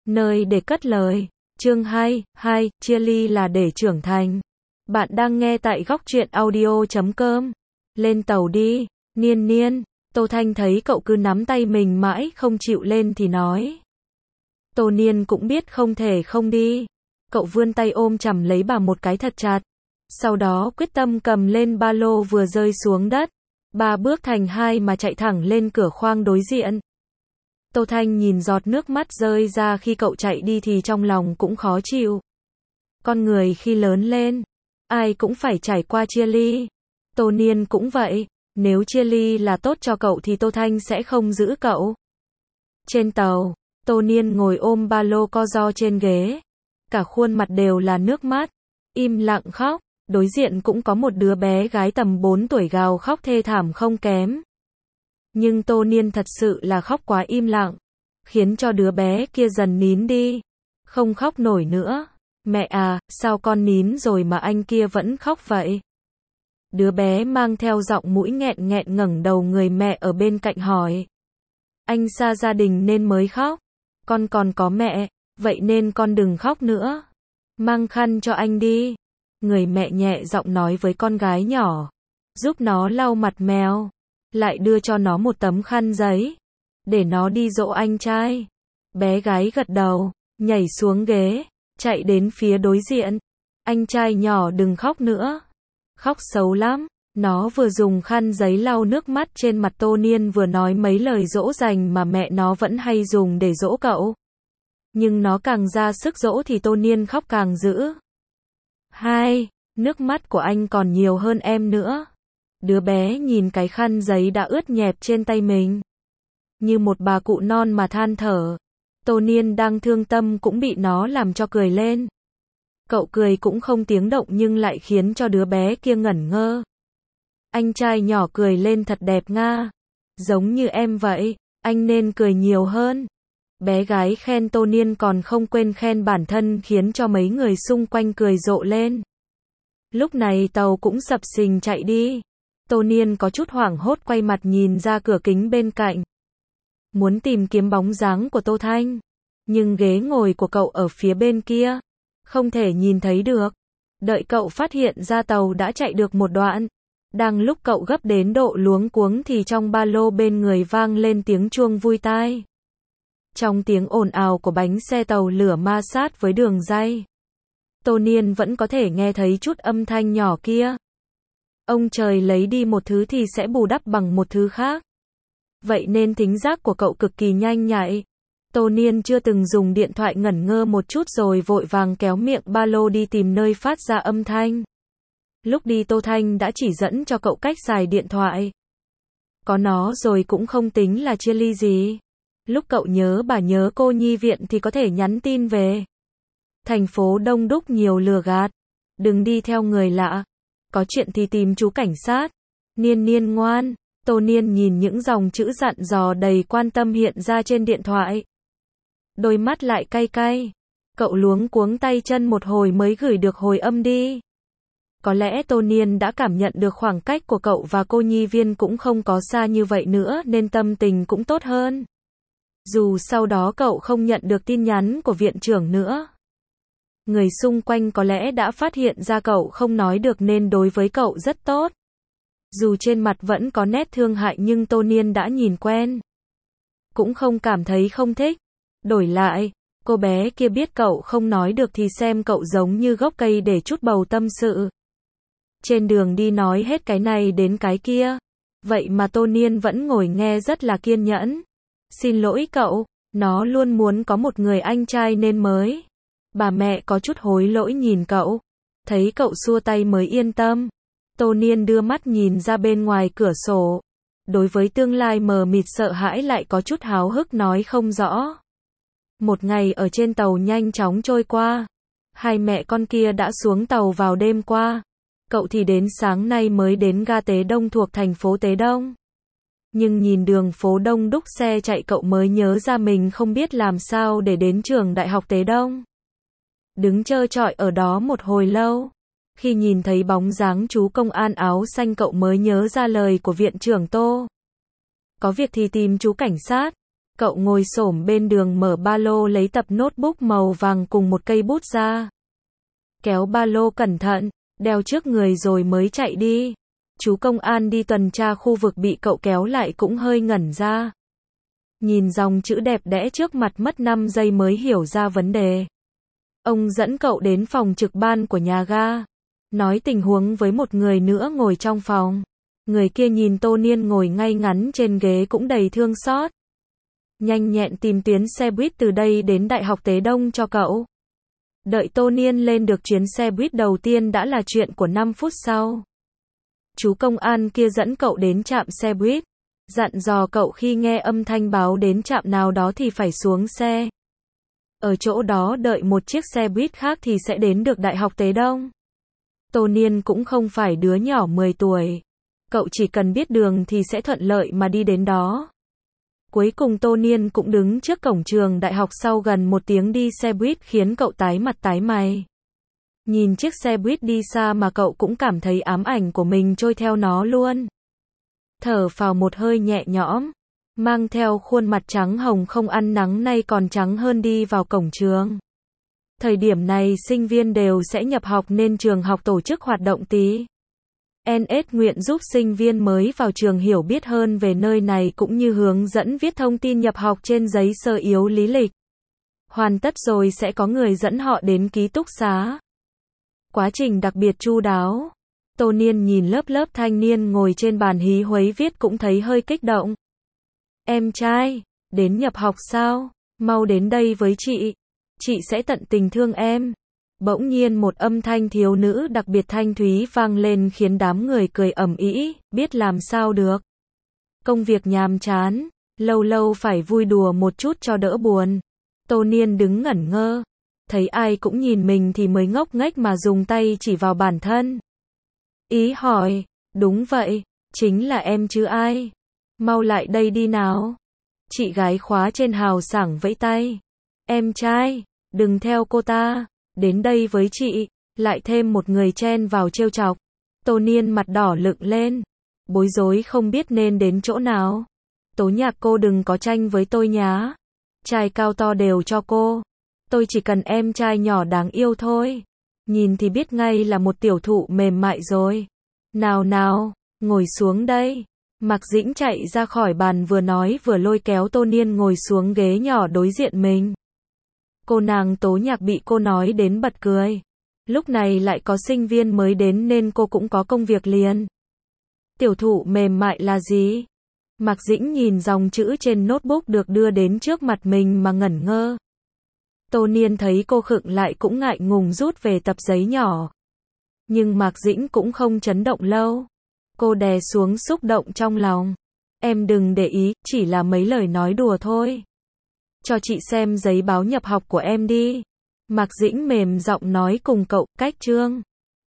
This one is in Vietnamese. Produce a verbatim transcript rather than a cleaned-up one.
nơi để cất lời. Chương hai, hai, chia ly là để trưởng thành. Bạn đang nghe tại góc truyện audio chấm com. Lên tàu đi, Niên Niên. Tô Thanh thấy cậu cứ nắm tay mình mãi không chịu lên thì nói. Tô Niên cũng biết không thể không đi. Cậu vươn tay ôm chầm lấy bà một cái thật chặt. Sau đó quyết tâm cầm lên ba lô vừa rơi xuống đất. Ba bước thành hai mà chạy thẳng lên cửa khoang đối diện. Tô Thanh nhìn giọt nước mắt rơi ra khi cậu chạy đi thì trong lòng cũng khó chịu. Con người khi lớn lên, ai cũng phải trải qua chia ly. Tô Niên cũng vậy, nếu chia ly là tốt cho cậu thì Tô Thanh sẽ không giữ cậu. Trên tàu, Tô Niên ngồi ôm ba lô co ro trên ghế. Cả khuôn mặt đều là nước mắt, im lặng khóc. Đối diện cũng có một đứa bé gái tầm bốn tuổi gào khóc thê thảm không kém. Nhưng Tô Niên thật sự là khóc quá im lặng, khiến cho đứa bé kia dần nín đi, không khóc nổi nữa. Mẹ à, sao con nín rồi mà anh kia vẫn khóc vậy? Đứa bé mang theo giọng mũi nghẹn nghẹn ngẩng đầu người mẹ ở bên cạnh hỏi. Anh xa gia đình nên mới khóc, con còn có mẹ, vậy nên con đừng khóc nữa. Mang khăn cho anh đi. Người mẹ nhẹ giọng nói với con gái nhỏ, giúp nó lau mặt mèo, lại đưa cho nó một tấm khăn giấy, để nó đi dỗ anh trai. Bé gái gật đầu, nhảy xuống ghế, chạy đến phía đối diện. Anh trai nhỏ đừng khóc nữa, khóc xấu lắm. Nó vừa dùng khăn giấy lau nước mắt trên mặt Tô Niên vừa nói mấy lời dỗ dành mà mẹ nó vẫn hay dùng để dỗ cậu. Nhưng nó càng ra sức dỗ thì Tô Niên khóc càng dữ. Hai, nước mắt của anh còn nhiều hơn em nữa. Đứa bé nhìn cái khăn giấy đã ướt nhẹp trên tay mình, như một bà cụ non mà than thở. Tô Niên đang thương tâm cũng bị nó làm cho cười lên. Cậu cười cũng không tiếng động nhưng lại khiến cho đứa bé kia ngẩn ngơ. Anh trai nhỏ cười lên thật đẹp nga. Giống như em vậy, anh nên cười nhiều hơn. Bé gái khen Tô Niên còn không quên khen bản thân khiến cho mấy người xung quanh cười rộ lên. Lúc này tàu cũng sập sình chạy đi. Tô Niên có chút hoảng hốt quay mặt nhìn ra cửa kính bên cạnh. Muốn tìm kiếm bóng dáng của Tô Thanh. Nhưng ghế ngồi của cậu ở phía bên kia. Không thể nhìn thấy được. Đợi cậu phát hiện ra tàu đã chạy được một đoạn. Đang lúc cậu gấp đến độ luống cuống thì trong ba lô bên người vang lên tiếng chuông vui tai. Trong tiếng ồn ào của bánh xe tàu lửa ma sát với đường ray, Tô Niên vẫn có thể nghe thấy chút âm thanh nhỏ kia. Ông trời lấy đi một thứ thì sẽ bù đắp bằng một thứ khác. Vậy nên thính giác của cậu cực kỳ nhanh nhạy. Tô Niên chưa từng dùng điện thoại ngẩn ngơ một chút rồi vội vàng kéo miệng ba lô đi tìm nơi phát ra âm thanh. Lúc đi Tô Thanh đã chỉ dẫn cho cậu cách xài điện thoại. Có nó rồi cũng không tính là chia ly gì. Lúc cậu nhớ bà nhớ cô nhi viện thì có thể nhắn tin về. Thành phố đông đúc nhiều lừa gạt. Đừng đi theo người lạ. Có chuyện thì tìm chú cảnh sát. Niên Niên ngoan. Tô Niên nhìn những dòng chữ dặn dò đầy quan tâm hiện ra trên điện thoại. Đôi mắt lại cay cay. Cậu luống cuống tay chân một hồi mới gửi được hồi âm đi. Có lẽ Tô Niên đã cảm nhận được khoảng cách của cậu và cô nhi viên cũng không có xa như vậy nữa nên tâm tình cũng tốt hơn. Dù sau đó cậu không nhận được tin nhắn của viện trưởng nữa. Người xung quanh có lẽ đã phát hiện ra cậu không nói được nên đối với cậu rất tốt. Dù trên mặt vẫn có nét thương hại nhưng Tô Niên đã nhìn quen. Cũng không cảm thấy không thích. Đổi lại, cô bé kia biết cậu không nói được thì xem cậu giống như gốc cây để trút bầu tâm sự. Trên đường đi nói hết cái này đến cái kia. Vậy mà Tô Niên vẫn ngồi nghe rất là kiên nhẫn. Xin lỗi cậu, nó luôn muốn có một người anh trai nên mới. Bà mẹ có chút hối lỗi nhìn cậu. Thấy cậu xua tay mới yên tâm. Tô Niên đưa mắt nhìn ra bên ngoài cửa sổ. Đối với tương lai mờ mịt sợ hãi lại có chút háo hức nói không rõ. Một ngày ở trên tàu nhanh chóng trôi qua. Hai mẹ con kia đã xuống tàu vào đêm qua. Cậu thì đến sáng nay mới đến ga Tế Đông thuộc thành phố Tế Đông. Nhưng nhìn đường phố đông đúc xe chạy cậu mới nhớ ra mình không biết làm sao để đến trường đại học Tế Đông. Đứng trơ trọi ở đó một hồi lâu. Khi nhìn thấy bóng dáng chú công an áo xanh cậu mới nhớ ra lời của viện trưởng Tô. Có việc thì tìm chú cảnh sát. Cậu ngồi xổm bên đường mở ba lô lấy tập notebook màu vàng cùng một cây bút ra. Kéo ba lô cẩn thận, đeo trước người rồi mới chạy đi. Chú công an đi tuần tra khu vực bị cậu kéo lại cũng hơi ngẩn ra. Nhìn dòng chữ đẹp đẽ trước mặt mất năm giây mới hiểu ra vấn đề. Ông dẫn cậu đến phòng trực ban của nhà ga. Nói tình huống với một người nữa ngồi trong phòng. Người kia nhìn Tô Niên ngồi ngay ngắn trên ghế cũng đầy thương xót. Nhanh nhẹn tìm tuyến xe buýt từ đây đến Đại học Tế Đông cho cậu. Đợi Tô Niên lên được chuyến xe buýt đầu tiên đã là chuyện của năm phút sau. Chú công an kia dẫn cậu đến trạm xe buýt. Dặn dò cậu khi nghe âm thanh báo đến trạm nào đó thì phải xuống xe. Ở chỗ đó đợi một chiếc xe buýt khác thì sẽ đến được Đại học Tế Đông. Tô Niên cũng không phải đứa nhỏ mười tuổi. Cậu chỉ cần biết đường thì sẽ thuận lợi mà đi đến đó. Cuối cùng Tô Niên cũng đứng trước cổng trường đại học sau gần một tiếng đi xe buýt khiến cậu tái mặt tái mày. Nhìn chiếc xe buýt đi xa mà cậu cũng cảm thấy ám ảnh của mình trôi theo nó luôn. Thở phào một hơi nhẹ nhõm, mang theo khuôn mặt trắng hồng không ăn nắng nay còn trắng hơn đi vào cổng trường. Thời điểm này sinh viên đều sẽ nhập học nên trường học tổ chức hoạt động tí. en ét nguyện giúp sinh viên mới vào trường hiểu biết hơn về nơi này cũng như hướng dẫn viết thông tin nhập học trên giấy sơ yếu lý lịch. Hoàn tất rồi sẽ có người dẫn họ đến ký túc xá. Quá trình đặc biệt chu đáo. Tô Niên nhìn lớp lớp thanh niên ngồi trên bàn hí huấy viết cũng thấy hơi kích động. Em trai, đến nhập học sao? Mau đến đây với chị. Chị sẽ tận tình thương em. Bỗng nhiên một âm thanh thiếu nữ đặc biệt thanh thúy vang lên khiến đám người cười ầm ĩ, biết làm sao được. Công việc nhàm chán, lâu lâu phải vui đùa một chút cho đỡ buồn. Tô Niên đứng ngẩn ngơ, thấy ai cũng nhìn mình thì mới ngốc nghếch mà dùng tay chỉ vào bản thân. Ý hỏi, đúng vậy, chính là em chứ ai. Mau lại đây đi nào. Chị gái khóa trên hào sảng vẫy tay. Em trai, đừng theo cô ta. Đến đây với chị, lại thêm một người chen vào trêu chọc. Tô Niên mặt đỏ lựng lên, bối rối không biết nên đến chỗ nào. Tố Nhạc cô đừng có tranh với tôi nhá. Trai cao to đều cho cô. Tôi chỉ cần em trai nhỏ đáng yêu thôi. Nhìn thì biết ngay là một tiểu thụ mềm mại rồi. Nào nào, ngồi xuống đây. Mạc Dĩnh chạy ra khỏi bàn vừa nói vừa lôi kéo Tô Niên ngồi xuống ghế nhỏ đối diện mình. Cô nàng Tố Nhạc bị cô nói đến bật cười. Lúc này lại có sinh viên mới đến nên cô cũng có công việc liền. Tiểu thụ mềm mại là gì? Mạc Dĩnh nhìn dòng chữ trên notebook được đưa đến trước mặt mình mà ngẩn ngơ. Tô Niên thấy cô khựng lại cũng ngại ngùng rút về tập giấy nhỏ. Nhưng Mạc Dĩnh cũng không chấn động lâu. Cô đè xuống xúc động trong lòng. Em đừng để ý, chỉ là mấy lời nói đùa thôi. Cho chị xem giấy báo nhập học của em đi. Mạc Dĩnh mềm giọng nói cùng cậu, cách chương.